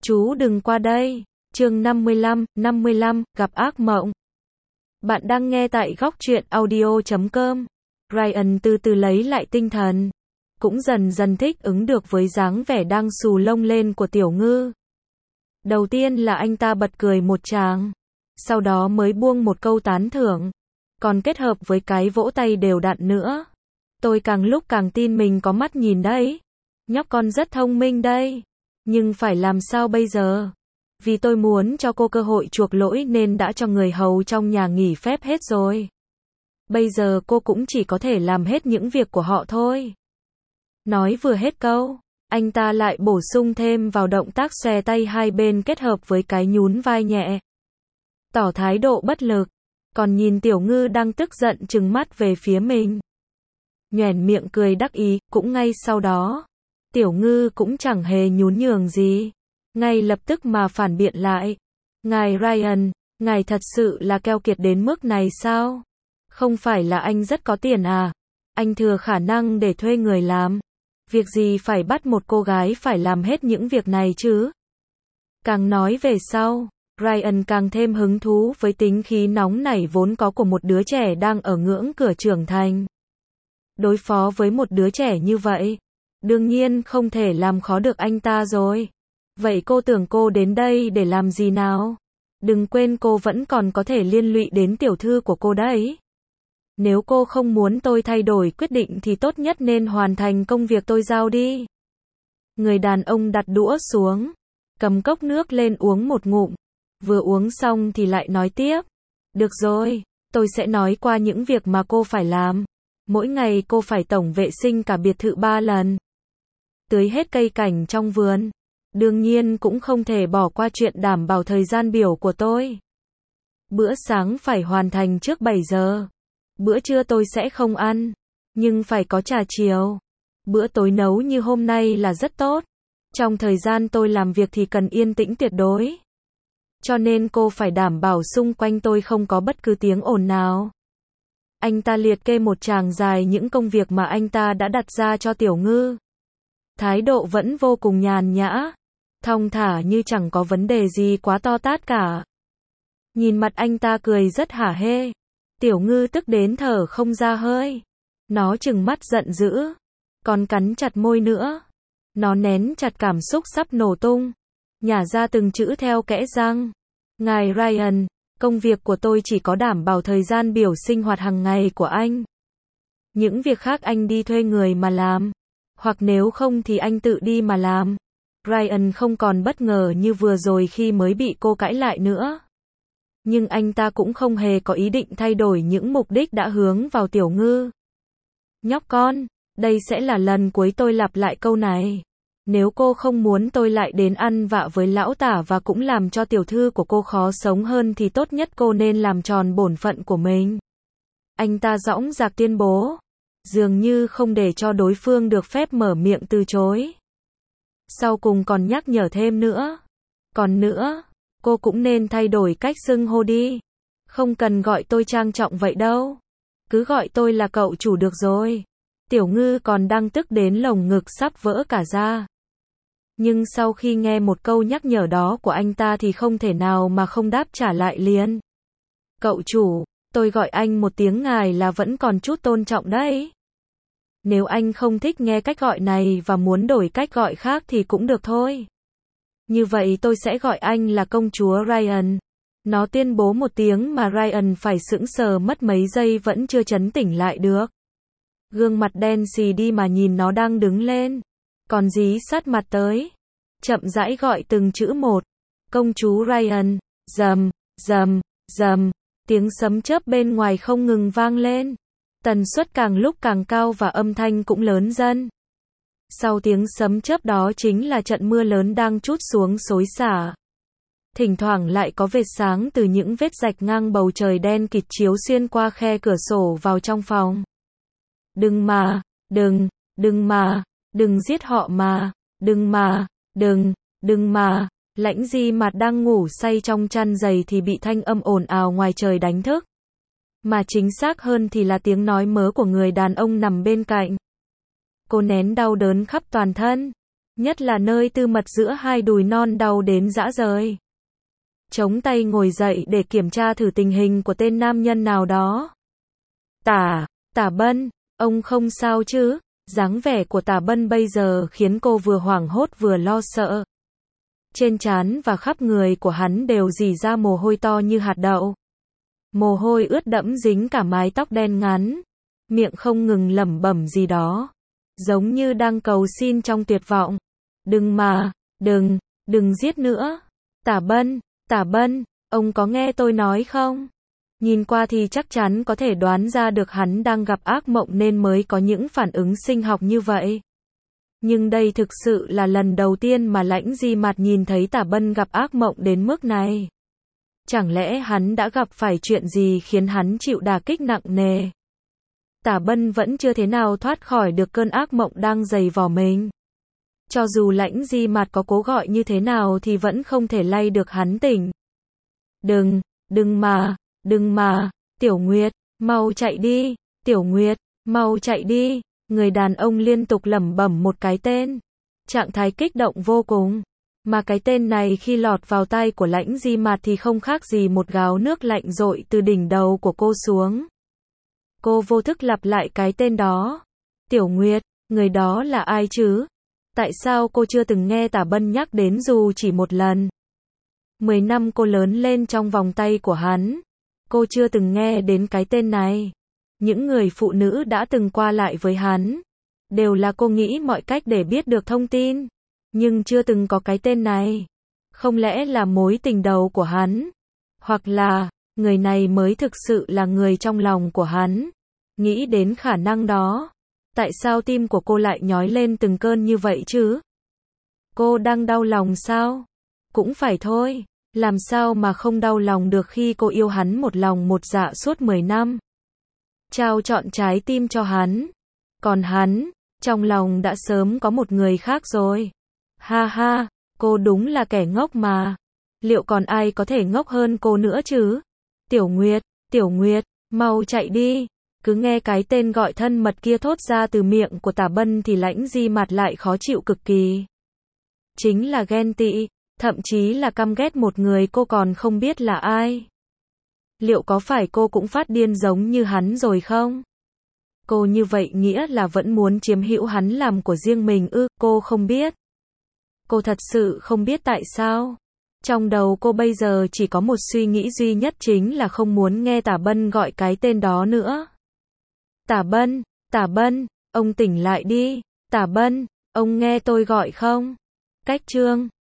Chú đừng qua đây. Chương 55, gặp ác mộng. Bạn đang nghe tại góc truyện audio.com. Ryan từ từ lấy lại tinh thần, cũng dần dần thích ứng được với dáng vẻ đang xù lông lên của Tiểu Ngư. Đầu tiên là anh ta bật cười một tràng, sau đó mới buông một câu tán thưởng, còn kết hợp với cái vỗ tay đều đặn nữa. Tôi càng lúc càng tin mình có mắt nhìn đấy. Nhóc con rất thông minh đây. Nhưng phải làm sao bây giờ? Vì tôi muốn cho cô cơ hội chuộc lỗi nên đã cho người hầu trong nhà nghỉ phép hết rồi. Bây giờ cô cũng chỉ có thể làm hết những việc của họ thôi. Nói vừa hết câu, anh ta lại bổ sung thêm vào động tác xòe tay hai bên kết hợp với cái nhún vai nhẹ, tỏ thái độ bất lực, còn nhìn Tiểu Ngư đang tức giận trừng mắt về phía mình. Nhoẻn miệng cười đắc ý, cũng ngay sau đó, Tiểu Ngư cũng chẳng hề nhún nhường gì, ngay lập tức mà phản biện lại. Ngài Ryan, ngài thật sự là keo kiệt đến mức này sao? Không phải là anh rất có tiền à? Anh thừa khả năng để thuê người làm. Việc gì phải bắt một cô gái phải làm hết những việc này chứ? Càng nói về sau, Ryan càng thêm hứng thú với tính khí nóng nảy vốn có của một đứa trẻ đang ở ngưỡng cửa trưởng thành. Đối phó với một đứa trẻ như vậy, đương nhiên không thể làm khó được anh ta rồi. Vậy cô tưởng cô đến đây để làm gì nào? Đừng quên cô vẫn còn có thể liên lụy đến tiểu thư của cô đấy. Nếu cô không muốn tôi thay đổi quyết định thì tốt nhất nên hoàn thành công việc tôi giao đi. Người đàn ông đặt đũa xuống, cầm cốc nước lên uống một ngụm. Vừa uống xong thì lại nói tiếp. Được rồi, tôi sẽ nói qua những việc mà cô phải làm. Mỗi ngày cô phải tổng vệ sinh cả biệt thự 3 lần. Tưới hết cây cảnh trong vườn. Đương nhiên cũng không thể bỏ qua chuyện đảm bảo thời gian biểu của tôi. Bữa sáng phải hoàn thành trước 7 giờ. Bữa trưa tôi sẽ không ăn, nhưng phải có trà chiều. Bữa tối nấu như hôm nay là rất tốt. Trong thời gian tôi làm việc thì cần yên tĩnh tuyệt đối. Cho nên cô phải đảm bảo xung quanh tôi không có bất cứ tiếng ồn nào. Anh ta liệt kê một tràng dài những công việc mà anh ta đã đặt ra cho Tiểu Ngư. Thái độ vẫn vô cùng nhàn nhã, thong thả như chẳng có vấn đề gì quá to tát cả. Nhìn mặt anh ta cười rất hả hê. Tiểu Ngư tức đến thở không ra hơi. Nó trừng mắt giận dữ, còn cắn chặt môi nữa. Nó nén chặt cảm xúc sắp nổ tung, nhả ra từng chữ theo kẽ răng. Ngài Ryan, công việc của tôi chỉ có đảm bảo thời gian biểu sinh hoạt hàng ngày của anh. Những việc khác anh đi thuê người mà làm, hoặc nếu không thì anh tự đi mà làm. Ryan không còn bất ngờ như vừa rồi khi mới bị cô cãi lại nữa. Nhưng anh ta cũng không hề có ý định thay đổi những mục đích đã hướng vào Tiểu Ngư. Nhóc con, đây sẽ là lần cuối tôi lặp lại câu này. Nếu cô không muốn tôi lại đến ăn vạ với lão tả và cũng làm cho tiểu thư của cô khó sống hơn thì tốt nhất cô nên làm tròn bổn phận của mình. Anh ta dõng dạc tuyên bố, dường như không để cho đối phương được phép mở miệng từ chối. Sau cùng còn nhắc nhở thêm nữa. Còn nữa, cô cũng nên thay đổi cách xưng hô đi. Không cần gọi tôi trang trọng vậy đâu. Cứ gọi tôi là cậu chủ được rồi. Tiểu Ngư còn đang tức đến lồng ngực sắp vỡ cả ra. Nhưng sau khi nghe một câu nhắc nhở đó của anh ta thì không thể nào mà không đáp trả lại liền. Cậu chủ, tôi gọi anh một tiếng ngài là vẫn còn chút tôn trọng đấy. Nếu anh không thích nghe cách gọi này và muốn đổi cách gọi khác thì cũng được thôi. Như vậy tôi sẽ gọi anh là công chúa Ryan. Nó tuyên bố một tiếng mà Ryan phải sững sờ mất mấy giây vẫn chưa trấn tỉnh lại được. Gương mặt đen xì đi mà nhìn nó đang đứng lên, còn dí sát mặt tới. Chậm rãi gọi từng chữ một. Công chúa Ryan. Rầm, rầm, rầm. Tiếng sấm chớp bên ngoài không ngừng vang lên. Tần suất càng lúc càng cao và âm thanh cũng lớn dần. Sau tiếng sấm chớp đó chính là trận mưa lớn đang trút xuống xối xả. Thỉnh thoảng lại có vệt sáng từ những vết rạch ngang bầu trời đen kịt chiếu xuyên qua khe cửa sổ vào trong phòng. Đừng mà, đừng giết họ mà, đừng mà. Lãnh Di Mạt đang ngủ say trong chăn giày thì bị thanh âm ồn ào ngoài trời đánh thức. Mà chính xác hơn thì là tiếng nói mớ của người đàn ông nằm bên cạnh. Cô nén đau đớn khắp toàn thân, Nhất là nơi tư mật giữa hai đùi non đau đến rã rời. Chống tay ngồi dậy để kiểm tra thử tình hình của tên nam nhân nào đó. Tả Bân, ông không sao chứ? Dáng vẻ của Tả Bân bây giờ khiến cô vừa hoảng hốt vừa lo sợ. Trên trán và khắp người của hắn đều rỉ ra mồ hôi to như hạt đậu. Mồ hôi ướt đẫm dính cả mái tóc đen ngắn. Miệng không ngừng lẩm bẩm gì đó. Giống như đang cầu xin trong tuyệt vọng. Đừng giết nữa. Tả Bân, ông có nghe tôi nói không? Nhìn qua thì chắc chắn có thể đoán ra được hắn đang gặp ác mộng nên mới có những phản ứng sinh học như vậy. Nhưng đây thực sự là lần đầu tiên mà Lãnh Di Mạt nhìn thấy Tả Bân gặp ác mộng đến mức này. Chẳng lẽ hắn đã gặp phải chuyện gì khiến hắn chịu đả kích nặng nề? Tả Bân vẫn chưa thế nào thoát khỏi được cơn ác mộng đang giày vò mình. Cho dù Lãnh Di Mạt có cố gọi như thế nào thì vẫn không thể lay được hắn tỉnh. Đừng mà, Tiểu Nguyệt, mau chạy đi, Tiểu Nguyệt, mau chạy đi. Người đàn ông liên tục lẩm bẩm một cái tên. Trạng thái kích động vô cùng. Mà cái tên này khi lọt vào tai của Lãnh Di Mạt thì không khác gì một gáo nước lạnh dội từ đỉnh đầu của cô xuống. Cô vô thức lặp lại cái tên đó. Tiểu Nguyệt, người đó là ai chứ? Tại sao cô chưa từng nghe Tả Bân nhắc đến dù chỉ một lần? 10 năm cô lớn lên trong vòng tay của hắn. Cô chưa từng nghe đến cái tên này. Những người phụ nữ đã từng qua lại với hắn. Đều là cô nghĩ mọi cách để biết được thông tin. Nhưng chưa từng có cái tên này. Không lẽ là mối tình đầu của hắn? Hoặc là, người này mới thực sự là người trong lòng của hắn? Nghĩ đến khả năng đó. Tại sao tim của cô lại nhói lên từng cơn như vậy chứ? Cô đang đau lòng sao? Cũng phải thôi. Làm sao mà không đau lòng được khi cô yêu hắn một lòng một dạ suốt 10 năm. Trao trọn trái tim cho hắn. Còn hắn, trong lòng đã sớm có một người khác rồi. Ha ha, cô đúng là kẻ ngốc mà. Liệu còn ai có thể ngốc hơn cô nữa chứ? Tiểu Nguyệt, mau chạy đi. Cứ nghe cái tên gọi thân mật kia thốt ra từ miệng của Tả Bân thì Lãnh Di Mạt lại khó chịu cực kỳ. Chính là ghen tị, thậm chí là căm ghét một người cô còn không biết là ai. Liệu có phải cô cũng phát điên giống như hắn rồi không? Cô như vậy nghĩa là vẫn muốn chiếm hữu hắn làm của riêng mình ư? Cô không biết. Cô thật sự không biết tại sao. Trong đầu cô bây giờ chỉ có một suy nghĩ duy nhất chính là không muốn nghe Tả Bân gọi cái tên đó nữa. Tả Bân, ông tỉnh lại đi. Tả Bân, ông nghe tôi gọi không? Cách chương